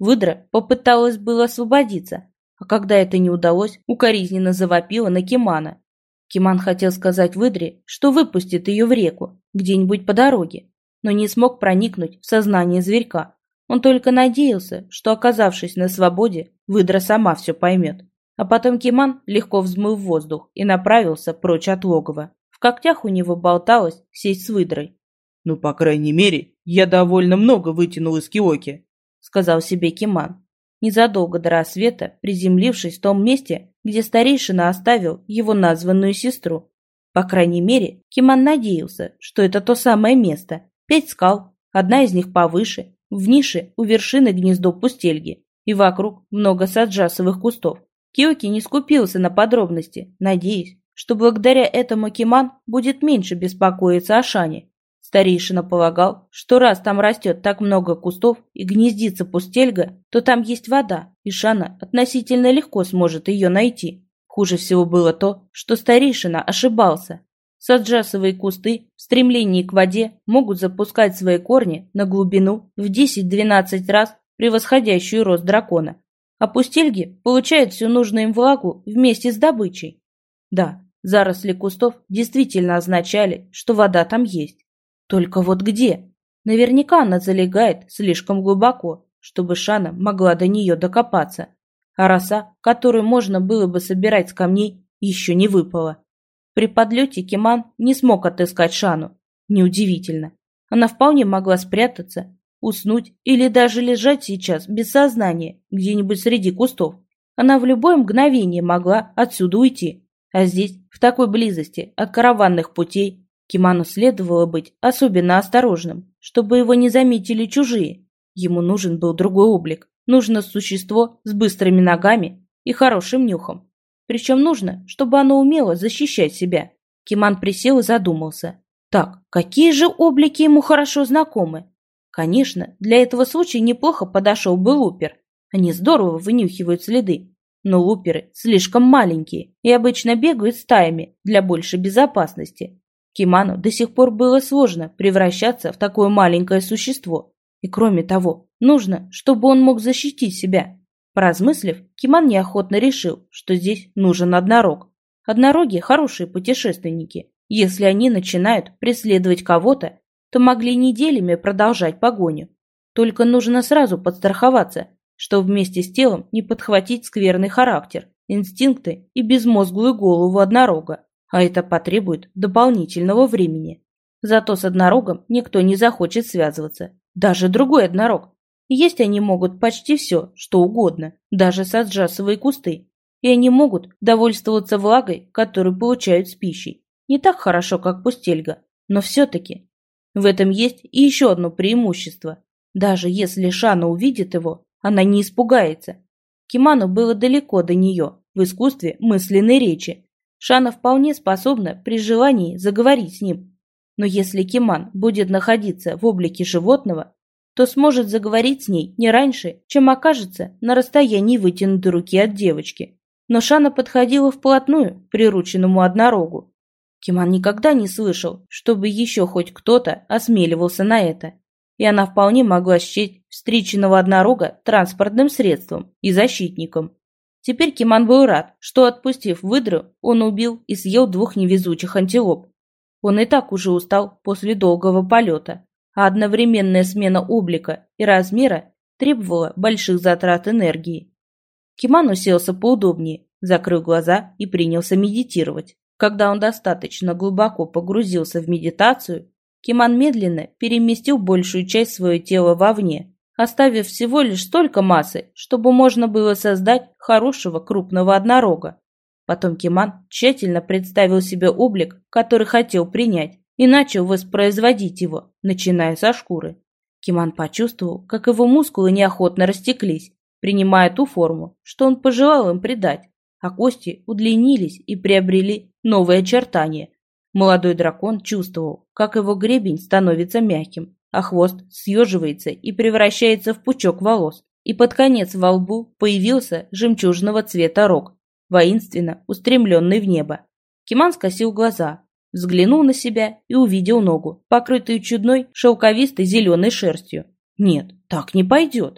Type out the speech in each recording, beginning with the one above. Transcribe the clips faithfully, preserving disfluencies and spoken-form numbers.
Выдра попыталась было освободиться, а когда это не удалось, укоризненно завопила на Кимана. Киман хотел сказать выдре, что выпустит ее в реку, где-нибудь по дороге, но не смог проникнуть в сознание зверька. Он только надеялся, что, оказавшись на свободе, выдра сама все поймет. А потом Киман легко взмыл в воздух и направился прочь от логова. В когтях у него болталось сесть с выдрой. «Ну, по крайней мере, я довольно много вытянул из Киоки», — сказал себе Киман, незадолго до рассвета приземлившись в том месте, где старейшина оставил его названную сестру. По крайней мере, Киман надеялся, что это то самое место. Пять скал, одна из них повыше, в нише у вершины гнездо пустельги, и вокруг много саджасовых кустов. Киоки не скупился на подробности, надеясь, что благодаря этому Киман будет меньше беспокоиться о Шане. Старейшина полагал, что раз там растет так много кустов и гнездится пустельга, то там есть вода, и Шана относительно легко сможет ее найти. Хуже всего было то, что старейшина ошибался. Саджасовые кусты в стремлении к воде могут запускать свои корни на глубину в десять-двенадцать раз превосходящую рост дракона, а пустельги получают всю нужную им влагу вместе с добычей. Да, заросли кустов действительно означали, что вода там есть. Только вот где? Наверняка она залегает слишком глубоко, чтобы Шана могла до нее докопаться, а роса, которую можно было бы собирать с камней, еще не выпала. При подлете Киман не смог отыскать Шану. Неудивительно. Она вполне могла спрятаться, уснуть или даже лежать сейчас без сознания где-нибудь среди кустов. Она в любое мгновение могла отсюда уйти. А здесь, в такой близости от караванных путей, Киману следовало быть особенно осторожным, чтобы его не заметили чужие. Ему нужен был другой облик. Нужно существо с быстрыми ногами и хорошим нюхом. Причем нужно, чтобы оно умело защищать себя. Киман присел и задумался. Так, какие же облики ему хорошо знакомы? Конечно, для этого случая неплохо подошел бы лупер. Они здорово вынюхивают следы. Но луперы слишком маленькие и обычно бегают стаями для большей безопасности. Киману до сих пор было сложно превращаться в такое маленькое существо. И кроме того, нужно, чтобы он мог защитить себя. Поразмыслив, Киман неохотно решил, что здесь нужен однорог. Однороги – хорошие путешественники. Если они начинают преследовать кого-то, то могли неделями продолжать погоню. Только нужно сразу подстраховаться, что вместе с телом не подхватить скверный характер, инстинкты и безмозглую голову однорога. А это потребует дополнительного времени. Зато с однорогом никто не захочет связываться. Даже другой однорог. Есть они могут почти все, что угодно, даже саджасовые кусты. И они могут довольствоваться влагой, которую получают с пищей. Не так хорошо, как пустельга, но все-таки. В этом есть и еще одно преимущество. Даже если Шана увидит его, она не испугается. Киману было далеко до нее в искусстве мысленной речи. Шана вполне способна при желании заговорить с ним. Но если Киман будет находиться в облике животного, то сможет заговорить с ней не раньше, чем окажется на расстоянии вытянутой руки от девочки. Но Шана подходила вплотную к прирученному однорогу. Киман никогда не слышал, чтобы еще хоть кто-то осмеливался на это. И она вполне могла счесть встреченного однорога транспортным средством и защитником. Теперь Киман был рад, что, отпустив выдру, он убил и съел двух невезучих антилоп. Он и так уже устал после долгого полета, а одновременная смена облика и размера требовала больших затрат энергии. Киман уселся поудобнее, закрыл глаза и принялся медитировать. Когда он достаточно глубоко погрузился в медитацию, Киман медленно переместил большую часть своего тела вовне, оставив всего лишь столько массы, чтобы можно было создать хорошего крупного однорога. Потом Киман тщательно представил себе облик, который хотел принять, и начал воспроизводить его, начиная со шкуры. Киман почувствовал, как его мускулы неохотно растеклись, принимая ту форму, что он пожелал им придать, а кости удлинились и приобрели новые очертания. Молодой дракон чувствовал, как его гребень становится мягким, а хвост съеживается и превращается в пучок волос, и под конец во лбу появился жемчужного цвета рог, воинственно устремленный в небо. Киман скосил глаза, взглянул на себя и увидел ногу, покрытую чудной шелковистой зеленой шерстью. Нет, так не пойдет.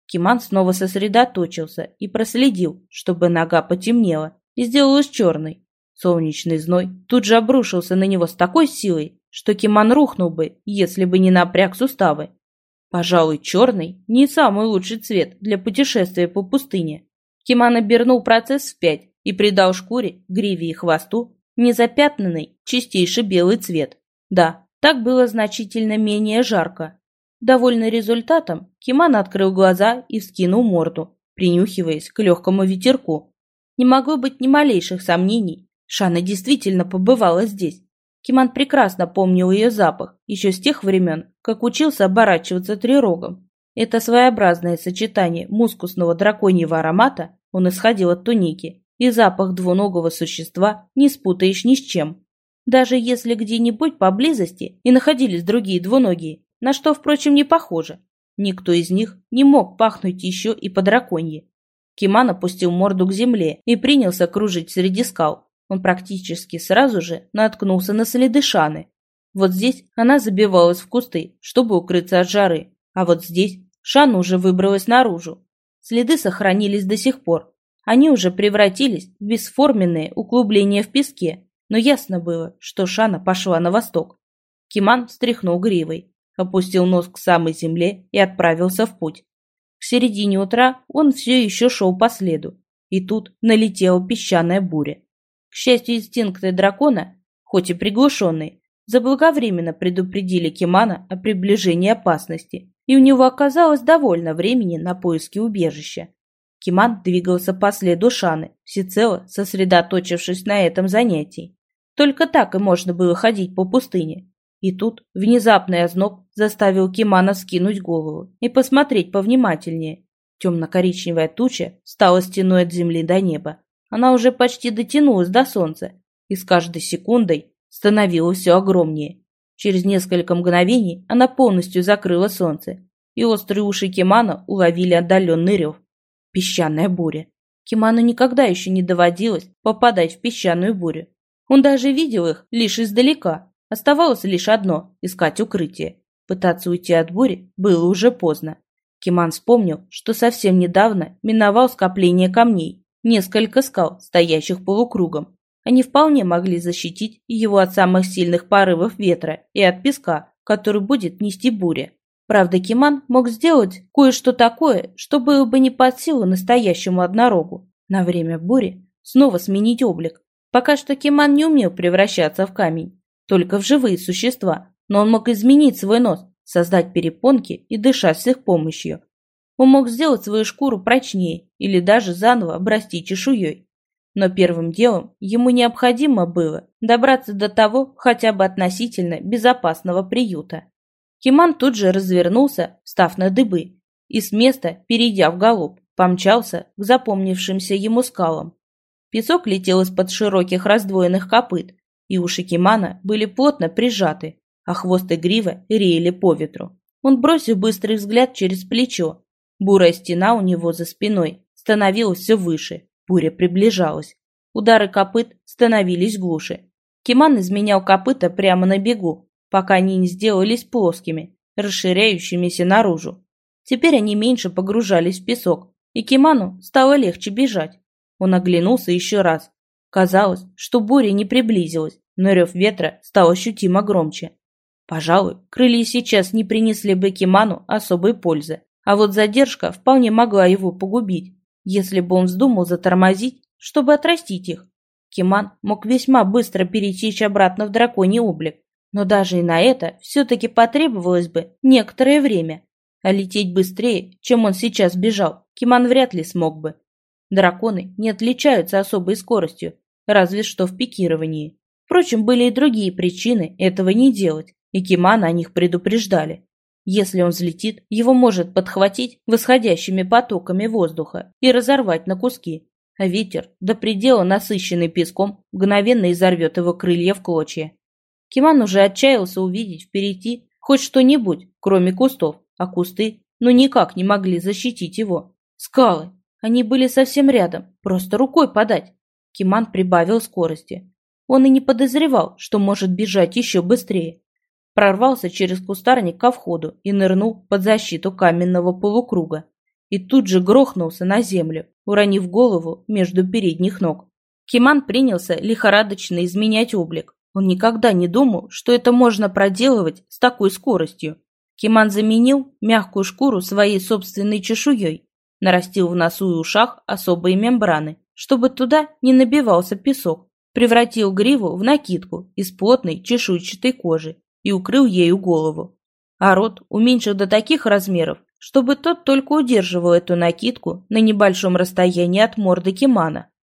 Киман снова сосредоточился и проследил, чтобы нога потемнела и сделалась черной. Солнечный зной тут же обрушился на него с такой силой, что Киман рухнул бы, если бы не напряг суставы. Пожалуй, черный – не самый лучший цвет для путешествия по пустыне. Киман обернул процесс вспять и придал шкуре, гриве и хвосту незапятнанный, чистейший белый цвет. Да, так было значительно менее жарко. Довольный результатом, Киман открыл глаза и вскинул морду, принюхиваясь к легкому ветерку. Не могло быть ни малейших сомнений. Шана действительно побывала здесь. Киман прекрасно помнил ее запах еще с тех времен, как учился оборачиваться трирогом. Это своеобразное сочетание мускусного драконьего аромата, он исходил от туники, и запах двуногого существа не спутаешь ни с чем. Даже если где-нибудь поблизости и находились другие двуногие, на что, впрочем, не похоже, никто из них не мог пахнуть еще и по-драконье. Киман опустил морду к земле и принялся кружить среди скал. Он практически сразу же наткнулся на следы Шаны. Вот здесь она забивалась в кусты, чтобы укрыться от жары, а вот здесь Шана уже выбралась наружу. Следы сохранились до сих пор. Они уже превратились в бесформенные углубления в песке, но ясно было, что Шана пошла на восток. Киман встряхнул гривой, опустил нос к самой земле и отправился в путь. К середине утра он все еще шел по следу, и тут налетела песчаная буря. К счастью, инстинкты дракона, хоть и приглушенные, заблаговременно предупредили Кимана о приближении опасности, и у него оказалось довольно времени на поиски убежища. Киман двигался по следу Шаны, всецело сосредоточившись на этом занятии. Только так и можно было ходить по пустыне. И тут внезапный озноб заставил Кимана скинуть голову и посмотреть повнимательнее. Темно-коричневая туча стала стеной от земли до неба. Она уже почти дотянулась до солнца и с каждой секундой становилась все огромнее. Через несколько мгновений она полностью закрыла солнце, и острые уши Кимана уловили отдаленный рев. Песчаная буря. Киману никогда еще не доводилось попадать в песчаную бурю. Он даже видел их лишь издалека. Оставалось лишь одно – искать укрытие. Пытаться уйти от бури было уже поздно. Киман вспомнил, что совсем недавно миновал скопление камней, несколько скал, стоящих полукругом. Они вполне могли защитить его от самых сильных порывов ветра и от песка, который будет нести буря. Правда, Киман мог сделать кое-что такое, что было бы не под силу настоящему однорогу. На время бури снова сменить облик. Пока что Киман не умел превращаться в камень, только в живые существа, но он мог изменить свой нос, создать перепонки и дышать с их помощью. Он мог сделать свою шкуру прочнее или даже заново обрасти чешуей. Но первым делом ему необходимо было добраться до того хотя бы относительно безопасного приюта. Киман тут же развернулся, встав на дыбы, и с места, перейдя в галоп, помчался к запомнившимся ему скалам. Песок летел из-под широких раздвоенных копыт, и уши Кимана были плотно прижаты, а хвост и грива реяли по ветру. Он бросил быстрый взгляд через плечо. Бурая стена у него за спиной становилась все выше, буря приближалась. Удары копыт становились глуше. Киман изменял копыта прямо на бегу, пока они не сделались плоскими, расширяющимися наружу. Теперь они меньше погружались в песок, и Киману стало легче бежать. Он оглянулся еще раз. Казалось, что буря не приблизилась, но рев ветра стал ощутимо громче. Пожалуй, крылья сейчас не принесли бы Киману особой пользы, а вот задержка вполне могла его погубить, если бы он вздумал затормозить, чтобы отрастить их. Киман мог весьма быстро перетечь обратно в драконий облик, но даже и на это все-таки потребовалось бы некоторое время. А лететь быстрее, чем он сейчас бежал, Киман вряд ли смог бы. Драконы не отличаются особой скоростью, разве что в пикировании. Впрочем, были и другие причины этого не делать, и Кимана о них предупреждали. Если он взлетит, его может подхватить восходящими потоками воздуха и разорвать на куски, а ветер, до предела насыщенный песком, мгновенно изорвет его крылья в клочья. Киман уже отчаялся увидеть впереди хоть что-нибудь, кроме кустов, а кусты ну никак не могли защитить его. Скалы! Они были совсем рядом, просто рукой подать. Киман прибавил скорости. Он и не подозревал, что может бежать еще быстрее. Прорвался через кустарник ко входу и нырнул под защиту каменного полукруга. и тут же грохнулся на землю, уронив голову между передних ног. Киман принялся лихорадочно изменять облик. Он никогда не думал, что это можно проделывать с такой скоростью. Киман заменил мягкую шкуру своей собственной чешуей, нарастил в носу и ушах особые мембраны, чтобы туда не набивался песок, превратил гриву в накидку из плотной чешуйчатой кожи и укрыл ею голову. А рот уменьшил до таких размеров, чтобы тот только удерживал эту накидку на небольшом расстоянии от морды Кимана.